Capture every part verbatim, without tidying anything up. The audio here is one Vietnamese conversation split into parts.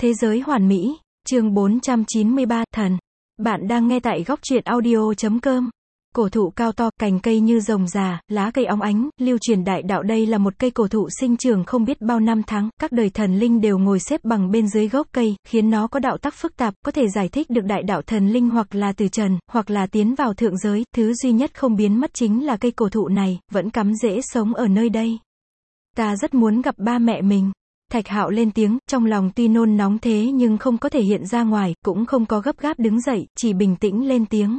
Thế giới hoàn mỹ, chương bốn trăm chín mươi ba, thần. Bạn đang nghe tại góc truyện audio chấm com. Cổ thụ cao to, cành cây như rồng già, lá cây óng ánh, lưu truyền đại đạo. Đây là một cây cổ thụ sinh trưởng không biết bao năm tháng, các đời thần linh đều ngồi xếp bằng bên dưới gốc cây, khiến nó có đạo tắc phức tạp, có thể giải thích được đại đạo thần linh hoặc là từ trần, hoặc là tiến vào thượng giới. Thứ duy nhất không biến mất chính là cây cổ thụ này, vẫn cắm rễ sống ở nơi đây. Ta rất muốn gặp ba mẹ mình. Thạch Hạo lên tiếng, trong lòng tuy nôn nóng thế nhưng không có thể hiện ra ngoài, cũng không có gấp gáp đứng dậy, chỉ bình tĩnh lên tiếng.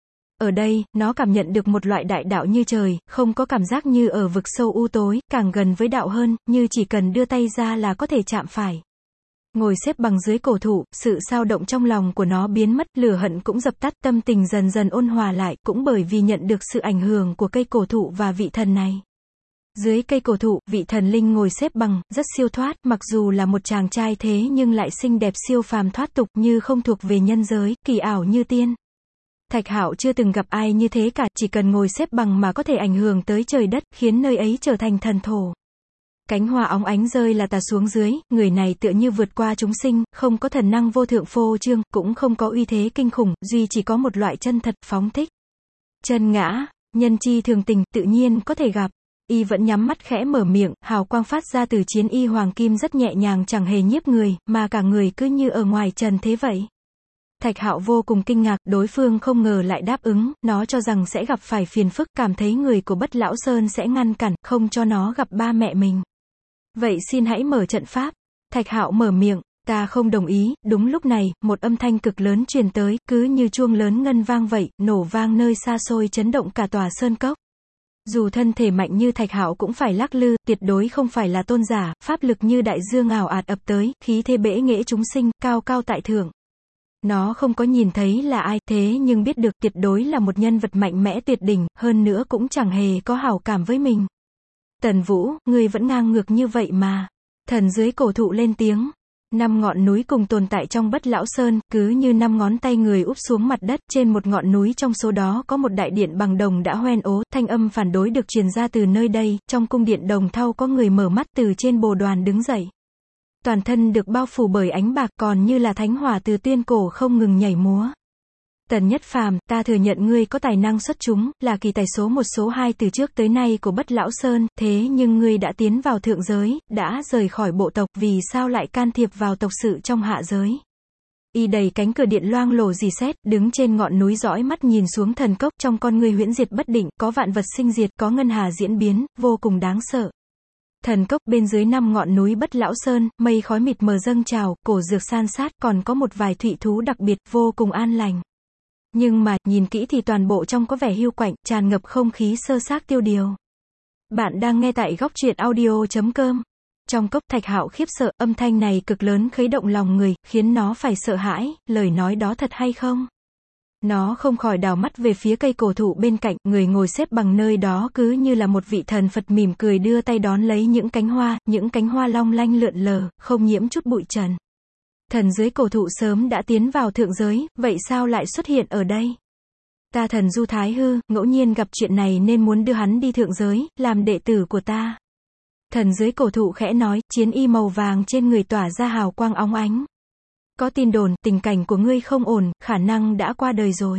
Ở đây, nó cảm nhận được một loại đại đạo như trời, không có cảm giác như ở vực sâu u tối, càng gần với đạo hơn, như chỉ cần đưa tay ra là có thể chạm phải. Ngồi xếp bằng dưới cổ thụ, sự xao động trong lòng của nó biến mất, lửa hận cũng dập tắt, tâm tình dần dần ôn hòa lại, cũng bởi vì nhận được sự ảnh hưởng của cây cổ thụ và vị thần này. Dưới cây cổ thụ, vị thần linh ngồi xếp bằng, rất siêu thoát, mặc dù là một chàng trai thế nhưng lại xinh đẹp siêu phàm thoát tục, như không thuộc về nhân giới, kỳ ảo như tiên. Thạch Hạo chưa từng gặp ai như thế cả, chỉ cần ngồi xếp bằng mà có thể ảnh hưởng tới trời đất, khiến nơi ấy trở thành thần thổ. Cánh hoa óng ánh rơi là tà xuống dưới, người này tựa như vượt qua chúng sinh, không có thần năng vô thượng phô trương, cũng không có uy thế kinh khủng, duy chỉ có một loại chân thật, phóng thích. Chân ngã, nhân chi thường tình, tự nhiên có thể gặp. Y vẫn nhắm mắt khẽ mở miệng, hào quang phát ra từ chiến y hoàng kim rất nhẹ nhàng, chẳng hề nhiếp người, mà cả người cứ như ở ngoài trần thế vậy. Thạch Hạo vô cùng kinh ngạc, đối phương không ngờ lại đáp ứng, nó cho rằng sẽ gặp phải phiền phức, cảm thấy người của Bất Lão Sơn sẽ ngăn cản, không cho nó gặp ba mẹ mình. Vậy xin hãy mở trận pháp. Thạch Hạo mở miệng, ta không đồng ý. Đúng lúc này, một âm thanh cực lớn truyền tới, cứ như chuông lớn ngân vang vậy, nổ vang nơi xa xôi, chấn động cả tòa sơn cốc. Dù thân thể mạnh như Thạch Hạo cũng phải lắc lư, tuyệt đối không phải là tôn giả, pháp lực như đại dương ào ạt ập tới, khí thế bẽ nghễ chúng sinh, cao cao tại thượng. Nó không có nhìn thấy là ai, thế nhưng biết được tuyệt đối là một nhân vật mạnh mẽ tuyệt đỉnh, hơn nữa cũng chẳng hề có hảo cảm với mình. Tần Vũ, ngươi vẫn ngang ngược như vậy mà. Thần dưới cổ thụ lên tiếng. Năm ngọn núi cùng tồn tại trong Bất Lão Sơn, cứ như năm ngón tay người úp xuống mặt đất, trên một ngọn núi trong số đó có một đại điện bằng đồng đã hoen ố, thanh âm phản đối được truyền ra từ nơi đây, trong cung điện đồng thau có người mở mắt từ trên bồ đoàn đứng dậy. Toàn thân được bao phủ bởi ánh bạc, còn như là thánh hỏa từ tuyên cổ không ngừng nhảy múa. Tần Nhất Phàm, ta thừa nhận ngươi có tài năng xuất chúng, là kỳ tài số một số hai từ trước tới nay của Bất Lão Sơn, thế nhưng ngươi đã tiến vào thượng giới, đã rời khỏi bộ tộc, vì sao lại can thiệp vào tộc sự trong hạ giới? Y đầy cánh cửa điện loang lổ rì sét, đứng trên ngọn núi dõi mắt nhìn xuống thần cốc, trong con ngươi huyễn diệt bất định, có vạn vật sinh diệt, có ngân hà diễn biến, vô cùng đáng sợ. Thần cốc bên dưới năm ngọn núi Bất Lão Sơn, mây khói mịt mờ dâng trào, cổ dược san sát, còn có một vài thụy thú đặc biệt, vô cùng an lành. Nhưng mà, nhìn kỹ thì toàn bộ trong có vẻ hiu quạnh, tràn ngập không khí sơ xác tiêu điều. Bạn đang nghe tại góc truyện audio chấm com. Trong cốc, Thạch Hạo khiếp sợ, âm thanh này cực lớn khuấy động lòng người, khiến nó phải sợ hãi, lời nói đó thật hay không? Nó không khỏi đảo mắt về phía cây cổ thụ bên cạnh, người ngồi xếp bằng nơi đó cứ như là một vị thần Phật mỉm cười đưa tay đón lấy những cánh hoa, những cánh hoa long lanh lượn lờ, không nhiễm chút bụi trần. Thần dưới cổ thụ sớm đã tiến vào thượng giới, vậy sao lại xuất hiện ở đây? Ta thần Du Thái Hư, ngẫu nhiên gặp chuyện này nên muốn đưa hắn đi thượng giới, làm đệ tử của ta. Thần dưới cổ thụ khẽ nói, chiến y màu vàng trên người tỏa ra hào quang óng ánh. Có tin đồn, tình cảnh của ngươi không ổn, khả năng đã qua đời rồi.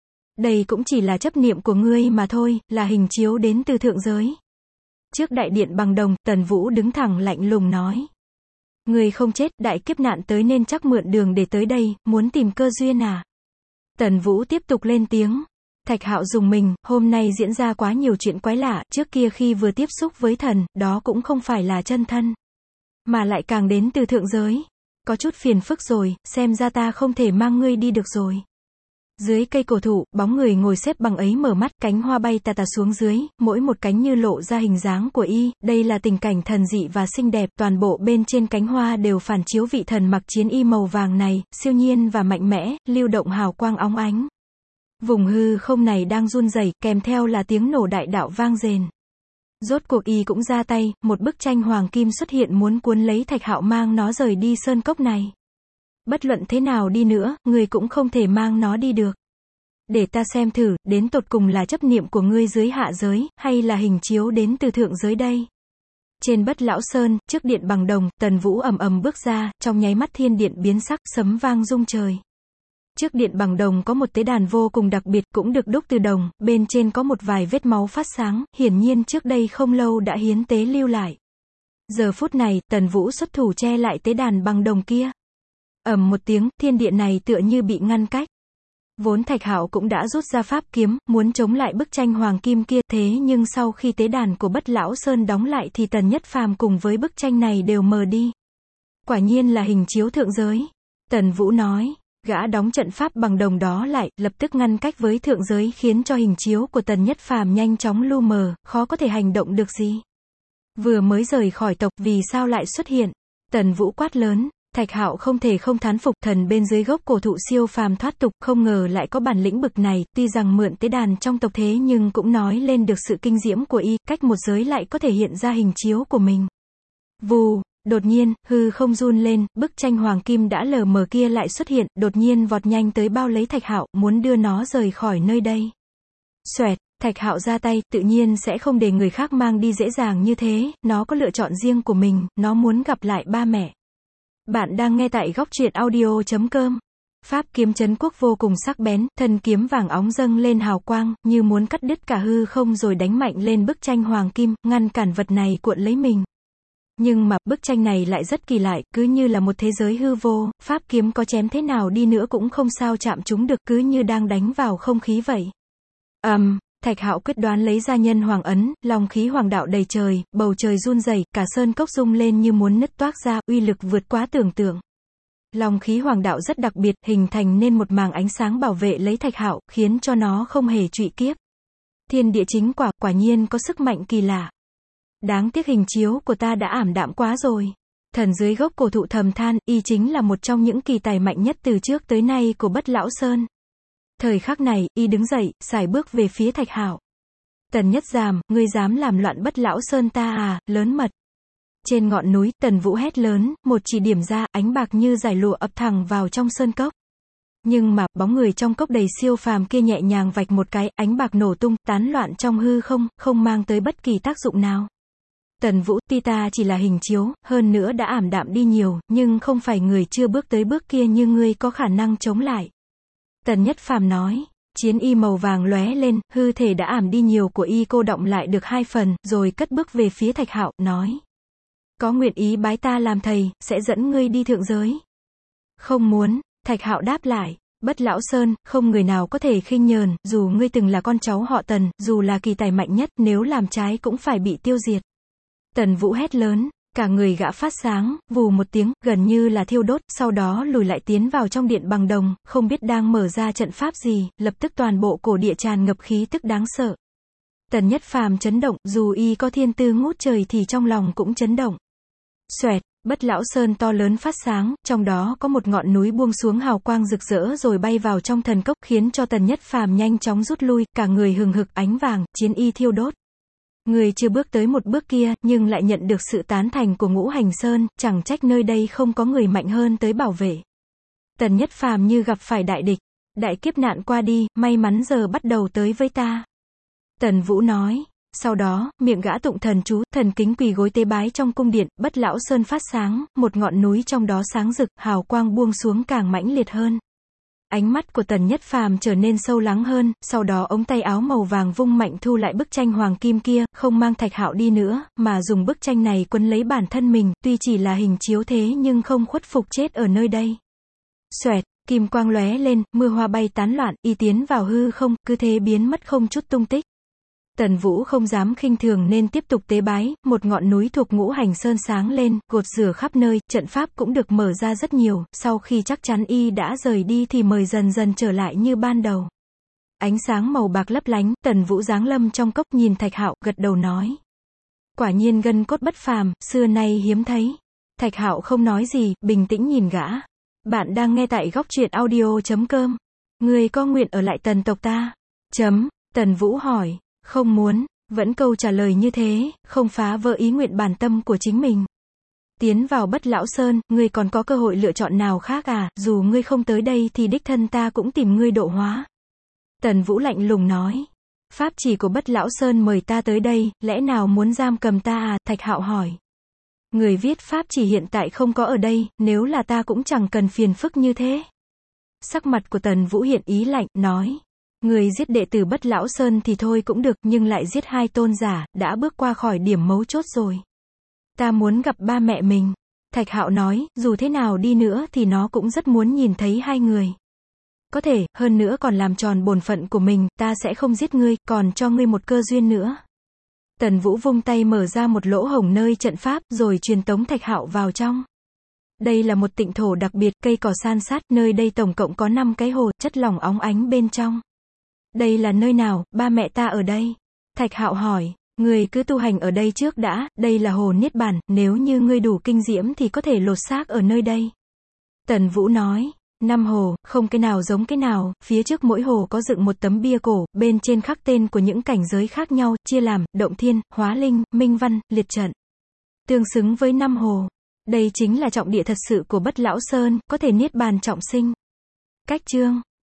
Đây cũng chỉ là chấp niệm của ngươi mà thôi, là hình chiếu đến từ thượng giới. Trước đại điện bằng đồng, Tần Vũ đứng thẳng lạnh lùng nói. Ngươi không chết, đại kiếp nạn tới nên chắc mượn đường để tới đây, muốn tìm cơ duyên à? Tần Vũ tiếp tục lên tiếng. Thạch Hạo dùng mình, hôm nay diễn ra quá nhiều chuyện quái lạ, trước kia khi vừa tiếp xúc với thần, đó cũng không phải là chân thân, mà lại càng đến từ thượng giới. Có chút phiền phức rồi, xem ra ta không thể mang ngươi đi được rồi. Dưới cây cổ thụ, bóng người ngồi xếp bằng ấy mở mắt, cánh hoa bay tà tà xuống dưới, mỗi một cánh như lộ ra hình dáng của y, đây là tình cảnh thần dị và xinh đẹp, toàn bộ bên trên cánh hoa đều phản chiếu vị thần mặc chiến y màu vàng này, siêu nhiên và mạnh mẽ, lưu động hào quang óng ánh. Vùng hư không này đang run rẩy, kèm theo là tiếng nổ đại đạo vang rền. Rốt cuộc y cũng ra tay, một bức tranh hoàng kim xuất hiện muốn cuốn lấy Thạch Hạo mang nó rời đi sơn cốc này. Bất luận thế nào đi nữa, người cũng không thể mang nó đi được. Để ta xem thử, đến tột cùng là chấp niệm của ngươi dưới hạ giới, hay là hình chiếu đến từ thượng giới đây. Trên Bất Lão Sơn, trước điện bằng đồng, Tần Vũ ầm ầm bước ra, trong nháy mắt thiên điện biến sắc, sấm vang rung trời. Trước điện bằng đồng có một tế đàn vô cùng đặc biệt, cũng được đúc từ đồng, bên trên có một vài vết máu phát sáng, hiển nhiên trước đây không lâu đã hiến tế lưu lại. Giờ phút này, Tần Vũ xuất thủ che lại tế đàn bằng đồng kia. Ầm một tiếng, thiên điện này tựa như bị ngăn cách. Vốn Thạch Hạo cũng đã rút ra pháp kiếm, muốn chống lại bức tranh hoàng kim kia, thế nhưng sau khi tế đàn của Bất Lão Sơn đóng lại thì Tần Nhất Phàm cùng với bức tranh này đều mờ đi. Quả nhiên là hình chiếu thượng giới. Tần Vũ nói, gã đóng trận pháp bằng đồng đó lại, lập tức ngăn cách với thượng giới khiến cho hình chiếu của Tần Nhất Phàm nhanh chóng lu mờ, khó có thể hành động được gì. Vừa mới rời khỏi tộc, vì sao lại xuất hiện? Tần Vũ quát lớn. Thạch Hạo không thể không thán phục, thần bên dưới gốc cổ thụ siêu phàm thoát tục, không ngờ lại có bản lĩnh bực này, tuy rằng mượn tế đàn trong tộc thế nhưng cũng nói lên được sự kinh diễm của y, cách một giới lại có thể hiện ra hình chiếu của mình. Vù, đột nhiên, hư không run lên, bức tranh hoàng kim đã lờ mờ kia lại xuất hiện, đột nhiên vọt nhanh tới bao lấy Thạch Hạo, muốn đưa nó rời khỏi nơi đây. Xoẹt, Thạch Hạo ra tay, tự nhiên sẽ không để người khác mang đi dễ dàng như thế, nó có lựa chọn riêng của mình, nó muốn gặp lại ba mẹ. Bạn đang nghe tại góc truyện audio chấm com. Pháp kiếm trấn quốc vô cùng sắc bén, thân kiếm vàng óng dâng lên hào quang, như muốn cắt đứt cả hư không rồi đánh mạnh lên bức tranh hoàng kim, ngăn cản vật này cuộn lấy mình. Nhưng mà, bức tranh này lại rất kỳ lạ, cứ như là một thế giới hư vô, pháp kiếm có chém thế nào đi nữa cũng không sao chạm chúng được, cứ như đang đánh vào không khí vậy. Ầm, um, Thạch Hạo quyết đoán lấy ra nhân hoàng ấn, long khí hoàng đạo đầy trời, bầu trời run rẩy, cả sơn cốc rung lên như muốn nứt toác ra, uy lực vượt quá tưởng tượng. Long khí hoàng đạo rất đặc biệt, hình thành nên một màng ánh sáng bảo vệ lấy Thạch Hạo, khiến cho nó không hề trụy kiếp. Thiên địa chính quả, quả nhiên có sức mạnh kỳ lạ. Đáng tiếc hình chiếu của ta đã ảm đạm quá rồi. Thần dưới gốc cổ thụ thầm than, y chính là một trong những kỳ tài mạnh nhất từ trước tới nay của Bất Lão Sơn. Thời khắc này, y đứng dậy, sải bước về phía Thạch Hạo. Tần Nhất Giàm, ngươi dám làm loạn Bất Lão Sơn ta à, lớn mật. Trên ngọn núi, Tần Vũ hét lớn, một chỉ điểm ra, ánh bạc như dải lụa ập thẳng vào trong sơn cốc. Nhưng mà, bóng người trong cốc đầy siêu phàm kia nhẹ nhàng vạch một cái, ánh bạc nổ tung, tán loạn trong hư không, không mang tới bất kỳ tác dụng nào. Tần Vũ, tuy ta chỉ là hình chiếu, hơn nữa đã ảm đạm đi nhiều, nhưng không phải người chưa bước tới bước kia như ngươi có khả năng chống lại. Tần Nhất Phàm nói, chiến y màu vàng lóe lên, hư thể đã ảm đi nhiều của y cô động lại được hai phần, rồi cất bước về phía Thạch Hạo, nói. Có nguyện ý bái ta làm thầy, sẽ dẫn ngươi đi thượng giới. Không muốn, Thạch Hạo đáp lại, Bất Lão Sơn, không người nào có thể khinh nhờn, dù ngươi từng là con cháu họ Tần, dù là kỳ tài mạnh nhất, nếu làm trái cũng phải bị tiêu diệt. Tần Vũ hét lớn. Cả người gã phát sáng, vù một tiếng, gần như là thiêu đốt, sau đó lùi lại tiến vào trong điện bằng đồng, không biết đang mở ra trận pháp gì, lập tức toàn bộ cổ địa tràn ngập khí tức đáng sợ. Tần Nhất Phàm chấn động, dù y có thiên tư ngút trời thì trong lòng cũng chấn động. Xoẹt, Bất Lão Sơn to lớn phát sáng, trong đó có một ngọn núi buông xuống hào quang rực rỡ rồi bay vào trong thần cốc, khiến cho Tần Nhất Phàm nhanh chóng rút lui, cả người hừng hực ánh vàng, chiến y thiêu đốt. Người chưa bước tới một bước kia, nhưng lại nhận được sự tán thành của Ngũ Hành Sơn, chẳng trách nơi đây không có người mạnh hơn tới bảo vệ. Tần Nhất Phàm như gặp phải đại địch. Đại kiếp nạn qua đi, may mắn giờ bắt đầu tới với ta. Tần Vũ nói. Sau đó, miệng gã tụng thần chú, thần kính quỳ gối tế bái trong cung điện, Bất Lão Sơn phát sáng, một ngọn núi trong đó sáng rực, hào quang buông xuống càng mãnh liệt hơn. Ánh mắt của Tần Nhất Phàm trở nên sâu lắng hơn, sau đó ống tay áo màu vàng vung mạnh thu lại bức tranh hoàng kim kia, không mang Thạch Hạo đi nữa, mà dùng bức tranh này quấn lấy bản thân mình, tuy chỉ là hình chiếu thế nhưng không khuất phục chết ở nơi đây. Xoẹt, kim quang lóe lên, mưa hoa bay tán loạn, y tiến vào hư không, cứ thế biến mất không chút tung tích. Tần Vũ không dám khinh thường nên tiếp tục tế bái, một ngọn núi thuộc Ngũ Hành Sơn sáng lên, gột rửa khắp nơi, trận pháp cũng được mở ra rất nhiều, sau khi chắc chắn y đã rời đi thì mời dần dần trở lại như ban đầu. Ánh sáng màu bạc lấp lánh, Tần Vũ giáng lâm trong cốc nhìn Thạch Hạo, gật đầu nói. Quả nhiên gân cốt bất phàm, xưa nay hiếm thấy. Thạch Hạo không nói gì, bình tĩnh nhìn gã. Bạn đang nghe tại góc truyện audio chấm com. Ngươi có nguyện ở lại Tần tộc ta? Chấm, Tần Vũ hỏi. Không muốn, vẫn câu trả lời như thế, không phá vỡ ý nguyện bản tâm của chính mình. Tiến vào Bất Lão Sơn, ngươi còn có cơ hội lựa chọn nào khác à, dù ngươi không tới đây thì đích thân ta cũng tìm ngươi độ hóa. Tần Vũ lạnh lùng nói. Pháp chỉ của Bất Lão Sơn mời ta tới đây, lẽ nào muốn giam cầm ta à? Thạch Hạo hỏi. Người viết pháp chỉ hiện tại không có ở đây, nếu là ta cũng chẳng cần phiền phức như thế. Sắc mặt của Tần Vũ hiện ý lạnh, nói. Người giết đệ tử Bất Lão Sơn thì thôi cũng được, nhưng lại giết hai tôn giả, đã bước qua khỏi điểm mấu chốt rồi. Ta muốn gặp ba mẹ mình. Thạch Hạo nói, dù thế nào đi nữa thì nó cũng rất muốn nhìn thấy hai người. Có thể, hơn nữa còn làm tròn bổn phận của mình, ta sẽ không giết ngươi, còn cho ngươi một cơ duyên nữa. Tần Vũ vung tay mở ra một lỗ hổng nơi trận pháp, rồi truyền tống Thạch Hạo vào trong. Đây là một tịnh thổ đặc biệt, cây cỏ san sát, nơi đây tổng cộng có năm cái hồ, chất lỏng óng ánh bên trong. Đây là nơi nào? Ba mẹ ta ở đây. Thạch Hạo hỏi, ngươi cứ tu hành ở đây trước đã, đây là hồ Niết Bàn, nếu như ngươi đủ kinh diễm thì có thể lột xác ở nơi đây. Tần Vũ nói, năm hồ, không cái nào giống cái nào, phía trước mỗi hồ có dựng một tấm bia cổ, bên trên khắc tên của những cảnh giới khác nhau, chia làm, động thiên, hóa linh, minh văn, liệt trận. Tương xứng với năm hồ. Đây chính là trọng địa thật sự của Bất Lão Sơn, có thể Niết Bàn trọng sinh. Cách chương